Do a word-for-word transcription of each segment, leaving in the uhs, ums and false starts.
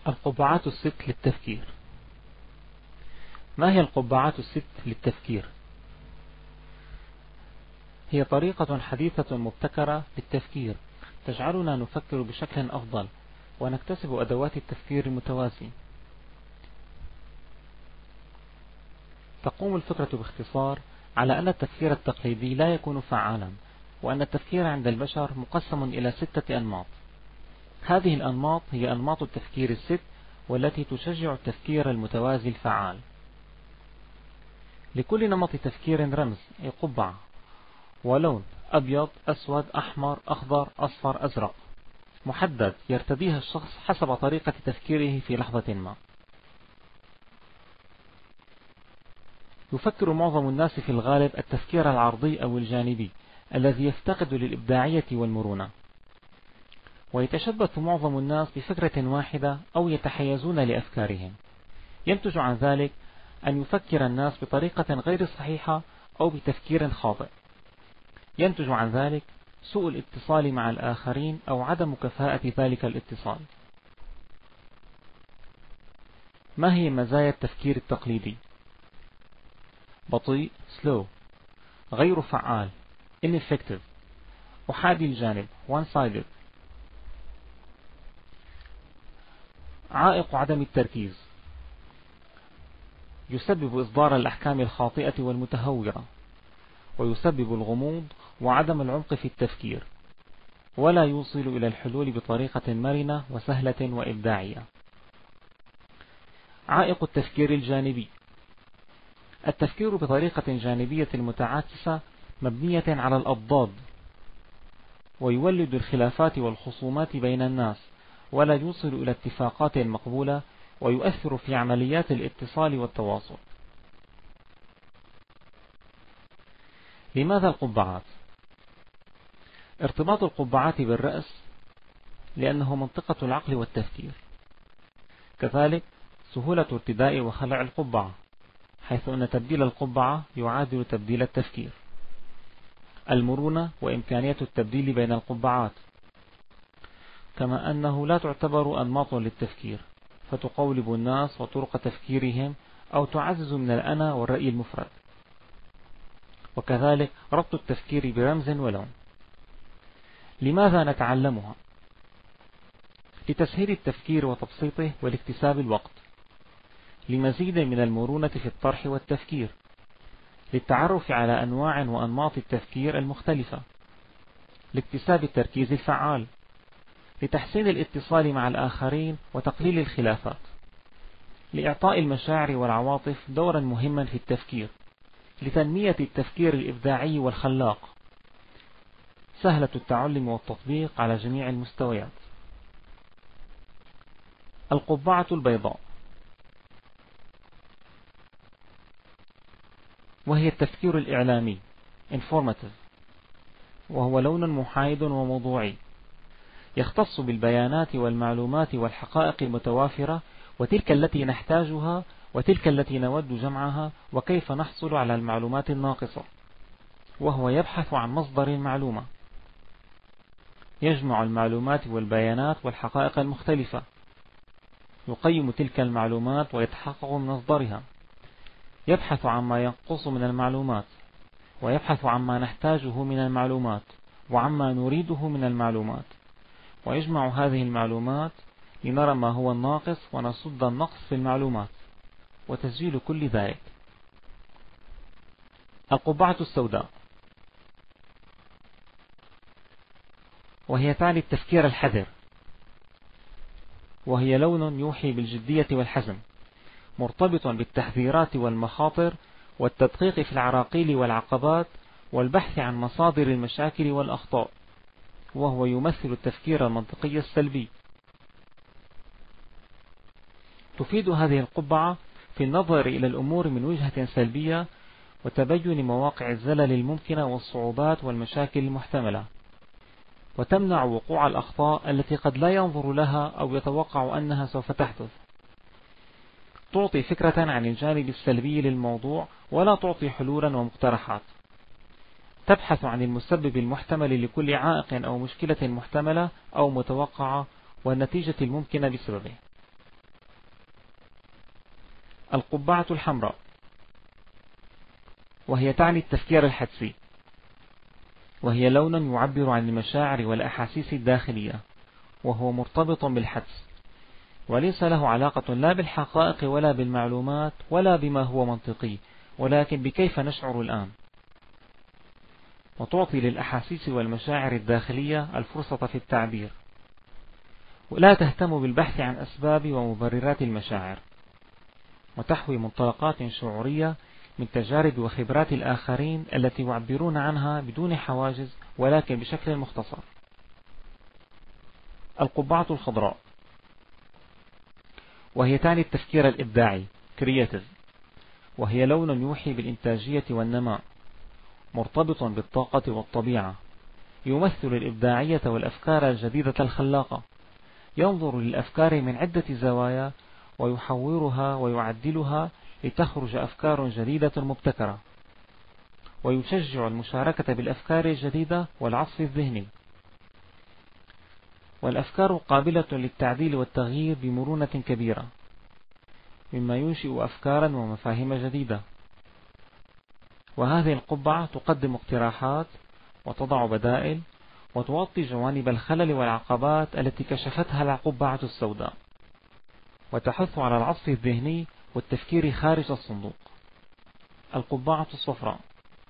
القبعات الست للتفكير. ما هي القبعات الست للتفكير؟ هي طريقة حديثة مبتكرة للتفكير تجعلنا نفكر بشكل أفضل ونكتسب أدوات التفكير المتوازي. تقوم الفكرة باختصار على أن التفكير التقليدي لا يكون فعالا، وأن التفكير عند البشر مقسم إلى ستة أنماط. هذه الأنماط هي أنماط التفكير الست، والتي تشجع التفكير المتوازي الفعال. لكل نمط تفكير رمز أي قبعة ولون أبيض، أسود، أحمر، أخضر، أصفر، أزرق محدد يرتديها الشخص حسب طريقة تفكيره في لحظة ما. يفكر معظم الناس في الغالب التفكير العرضي أو الجانبي الذي يفتقد للإبداعية والمرونة، ويتشبث معظم الناس بفكرة واحدة أو يتحيزون لأفكارهم. ينتج عن ذلك أن يفكر الناس بطريقة غير صحيحة أو بتفكير خاطئ. ينتج عن ذلك سوء الاتصال مع الآخرين أو عدم كفاءة ذلك الاتصال. ما هي مزايا التفكير التقليدي؟ بطيء slow، غير فعال ineffective، أحادي الجانب one sided، عائق عدم التركيز، يسبب إصدار الأحكام الخاطئة والمتهورة، ويسبب الغموض وعدم العمق في التفكير، ولا يوصل إلى الحلول بطريقة مرنة وسهلة وإبداعية. عائق التفكير الجانبي: التفكير بطريقة جانبية متعاكسة مبنية على الأضداد، ويولد الخلافات والخصومات بين الناس، ولا يوصل إلى اتفاقات مقبولة، ويؤثر في عمليات الاتصال والتواصل. لماذا القبعات؟ ارتباط القبعات بالرأس لأنه منطقة العقل والتفكير. كذلك سهولة ارتداء وخلع القبعة، حيث أن تبديل القبعة يعادل تبديل التفكير. المرونة وإمكانية التبديل بين القبعات، كما أنه لا تعتبر أنماط للتفكير، فتقولب الناس وطرق تفكيرهم أو تعزز من الأنا والرأي المفرد. وكذلك ربط التفكير برمز ولون. لماذا نتعلمها؟ لتسهيل التفكير وتبسيطه ولاكتساب الوقت، لمزيد من المرونة في الطرح والتفكير، للتعرف على أنواع وأنماط التفكير المختلفة، لاكتساب التركيز الفعال، لتحسين الاتصال مع الآخرين وتقليل الخلافات، لإعطاء المشاعر والعواطف دورا مهما في التفكير، لتنمية التفكير الإبداعي والخلاق، سهلة التعلم والتطبيق على جميع المستويات. القبعة البيضاء، وهي التفكير الإعلامي informative، وهو لون محايد وموضوعي، يختص بالبيانات والمعلومات والحقائق المتوافرة، وتلك التي نحتاجها وتلك التي نود جمعها، وكيف نحصل على المعلومات الناقصة. وهو يبحث عن مصدر المعلومة، يجمع المعلومات والبيانات والحقائق المختلفة، يقيم تلك المعلومات ويتحقق من مصدرها، يبحث عما ينقص من المعلومات، ويبحث عما نحتاجه من المعلومات وعما نريده من المعلومات، ويجمع هذه المعلومات لنرى ما هو الناقص ونصد النقص في المعلومات، وتسجيل كل ذلك. القبعة السوداء، وهي تعني التفكير الحذر، وهي لون يوحي بالجدية والحزم، مرتبط بالتحذيرات والمخاطر والتدقيق في العراقيل والعقبات والبحث عن مصادر المشاكل والأخطاء، وهو يمثل التفكير المنطقي السلبي. تفيد هذه القبعة في النظر إلى الأمور من وجهة سلبية وتبين مواقع الزلل الممكنة والصعوبات والمشاكل المحتملة، وتمنع وقوع الأخطاء التي قد لا ينظر لها أو يتوقع أنها سوف تحدث. تعطي فكرة عن الجانب السلبي للموضوع ولا تعطي حلولا ومقترحات. تبحث عن المسبب المحتمل لكل عائق أو مشكلة محتملة أو متوقعة والنتيجة الممكنة بسببه. القبعة الحمراء، وهي تعني التفكير الحدسي، وهي لون يعبر عن المشاعر والأحاسيس الداخلية، وهو مرتبط بالحدس، وليس له علاقة لا بالحقائق ولا بالمعلومات ولا بما هو منطقي، ولكن بكيف نشعر الآن. وتعطي للأحاسيس والمشاعر الداخلية الفرصة في التعبير، ولا تهتم بالبحث عن أسباب ومبررات المشاعر، وتحوي منطلقات شعورية من تجارب وخبرات الآخرين التي يعبرون عنها بدون حواجز ولكن بشكل مختصر. القبعة الخضراء، وهي تعني التفكير الإبداعي creative، وهي لون يوحي بالإنتاجية والنماء، مرتبط بالطاقة والطبيعة، يمثل الإبداعية والأفكار الجديدة الخلاقة، ينظر للأفكار من عدة زوايا ويحورها ويعدلها لتخرج أفكار جديدة مبتكرة، ويشجع المشاركة بالأفكار الجديدة والعصف الذهني. والأفكار قابلة للتعديل والتغيير بمرونة كبيرة، مما ينشئ أفكارا ومفاهيم جديدة. وهذه القبعة تقدم اقتراحات وتضع بدائل وتغطي جوانب الخلل والعقبات التي كشفتها القبعة السوداء، وتحث على العصف الذهني والتفكير خارج الصندوق. القبعة الصفراء،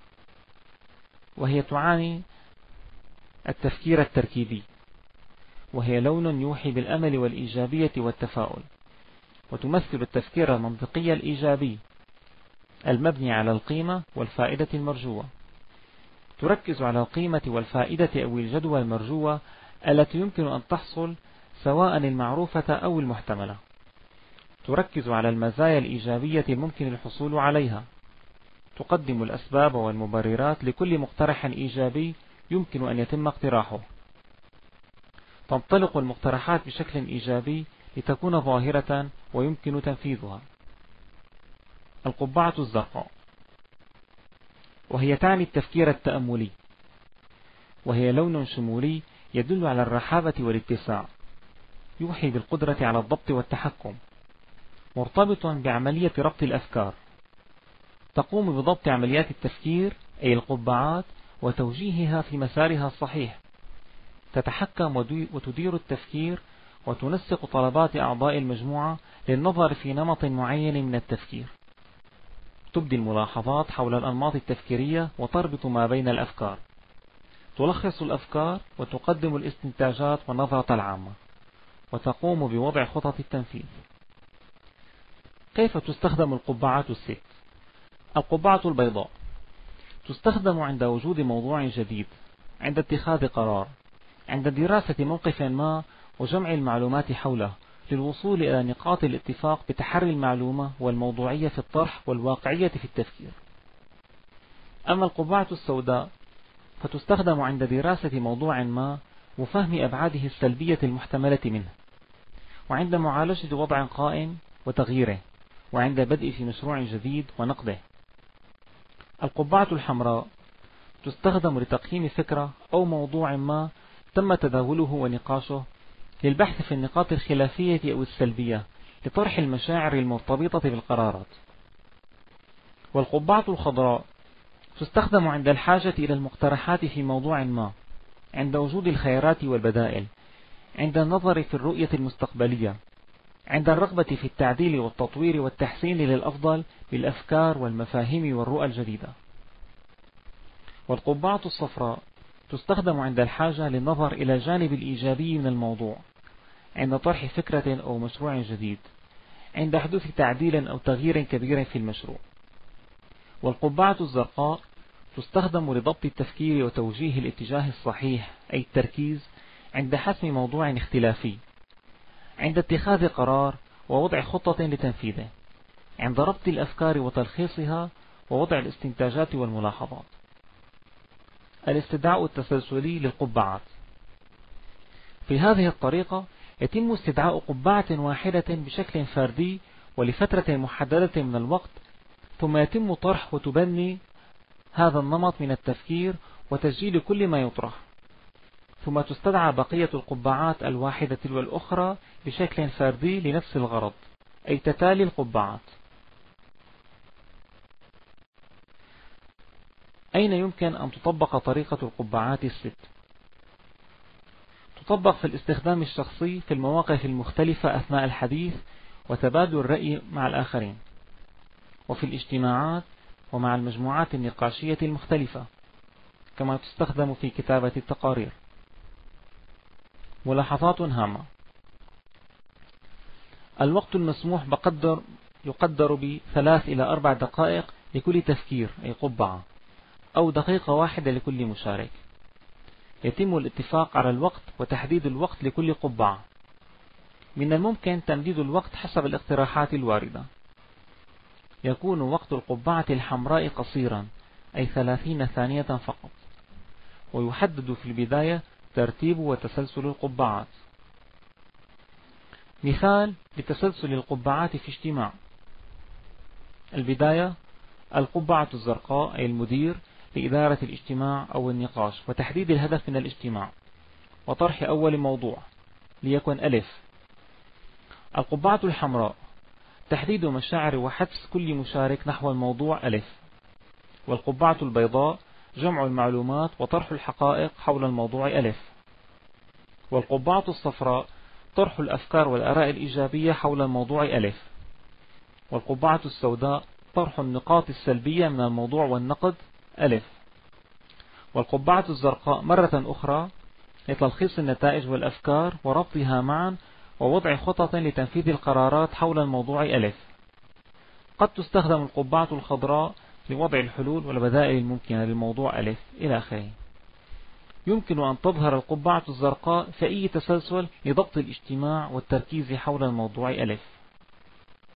وهي تعاني التفكير التركيبي، وهي لون يوحي بالأمل والإيجابية والتفاؤل، وتمثل التفكير المنطقي الإيجابي المبني على القيمة والفائدة المرجوة. تركز على القيمة والفائدة أو الجدوى المرجوة التي يمكن أن تحصل سواء المعروفة أو المحتملة. تركز على المزايا الإيجابية الممكن الحصول عليها. تقدم الأسباب والمبررات لكل مقترح إيجابي يمكن أن يتم اقتراحه. تنطلق المقترحات بشكل إيجابي لتكون ظاهرة ويمكن تنفيذها. القبعة الزرقاء، وهي تعني التفكير التأملي، وهي لون شمولي يدل على الرحابة والاتساع، يوحي بالقدرة على الضبط والتحكم، مرتبط بعملية ربط الأفكار. تقوم بضبط عمليات التفكير أي القبعات وتوجيهها في مسارها الصحيح. تتحكم وتدير التفكير وتنسق طلبات أعضاء المجموعة للنظر في نمط معين من التفكير. تبدي الملاحظات حول الأنماط التفكيرية وتربط ما بين الأفكار. تلخص الأفكار وتقدم الاستنتاجات والنظرة العامة، وتقوم بوضع خطط التنفيذ. كيف تستخدم القبعات الست؟ القبعة البيضاء تستخدم عند وجود موضوع جديد، عند اتخاذ قرار، عند دراسة موقف ما وجمع المعلومات حوله للوصول إلى نقاط الاتفاق بتحري المعلومة والموضوعية في الطرح والواقعية في التفكير. أما القبعة السوداء فتستخدم عند دراسة موضوع ما وفهم أبعاده السلبية المحتملة منه، وعند معالجة وضع قائم وتغييره، وعند بدء في مشروع جديد ونقده. القبعة الحمراء تستخدم لتقييم فكرة أو موضوع ما تم تداوله ونقاشه، للبحث في النقاط الخلافية أو السلبية، لطرح المشاعر المرتبطة بالقرارات. والقبعة الخضراء تستخدم عند الحاجة إلى المقترحات في موضوع ما، عند وجود الخيارات والبدائل، عند النظر في الرؤية المستقبلية، عند الرغبة في التعديل والتطوير والتحسين للأفضل بالأفكار والمفاهيم والرؤى الجديدة. والقبعة الصفراء تستخدم عند الحاجة للنظر إلى الجانب الإيجابي من الموضوع، عند طرح فكرة أو مشروع جديد، عند حدوث تعديل أو تغيير كبير في المشروع. والقبعة الزرقاء تستخدم لضبط التفكير وتوجيه الاتجاه الصحيح أي التركيز، عند حسم موضوع اختلافي، عند اتخاذ قرار ووضع خطة لتنفيذه، عند ربط الأفكار وتلخيصها ووضع الاستنتاجات والملاحظات. الاستدعاء التسلسلي للقبعات. في هذه الطريقة يتم استدعاء قبعة واحدة بشكل فردي ولفترة محددة من الوقت، ثم يتم طرح وتبني هذا النمط من التفكير وتسجيل كل ما يطرح، ثم تستدعى بقية القبعات الواحدة تلو الأخرى بشكل فردي لنفس الغرض، أي تتالي القبعات. أين يمكن أن تطبق طريقة القبعات الست؟ تطبق في الاستخدام الشخصي في المواقف المختلفة أثناء الحديث وتبادل الرأي مع الآخرين، وفي الاجتماعات ومع المجموعات النقاشية المختلفة، كما تستخدم في كتابة التقارير. ملاحظات هامة: الوقت المسموح بقدر يقدر بثلاث إلى أربع دقائق لكل تفكير أي قبعة، أو دقيقة واحدة لكل مشارك. يتم الاتفاق على الوقت وتحديد الوقت لكل قبعة. من الممكن تمديد الوقت حسب الاقتراحات الواردة. يكون وقت القبعة الحمراء قصيرا، أي ثلاثين ثانية فقط، ويحدد في البداية ترتيب وتسلسل القبعات. مثال لتسلسل القبعات في اجتماع: البداية القبعة الزرقاء أي المدير لإدارة الاجتماع أو النقاش وتحديد الهدف من الاجتماع وطرح أول موضوع ليكن ألف. القبعة الحمراء تحديد مشاعر وحث كل مشارك نحو الموضوع ألف. والقبعة البيضاء جمع المعلومات وطرح الحقائق حول الموضوع ألف. والقبعة الصفراء طرح الأفكار والآراء الإيجابية حول الموضوع ألف. والقبعة السوداء طرح النقاط السلبية من الموضوع والنقد ألف. والقبعة الزرقاء مرة أخرى لتلخيص النتائج والأفكار وربطها معا ووضع خطط لتنفيذ القرارات حول الموضوع ألف. قد تستخدم القبعة الخضراء لوضع الحلول والبدائل الممكنة للموضوع ألف إلى آخره. يمكن أن تظهر القبعة الزرقاء في أي تسلسل لضبط الاجتماع والتركيز حول الموضوع ألف.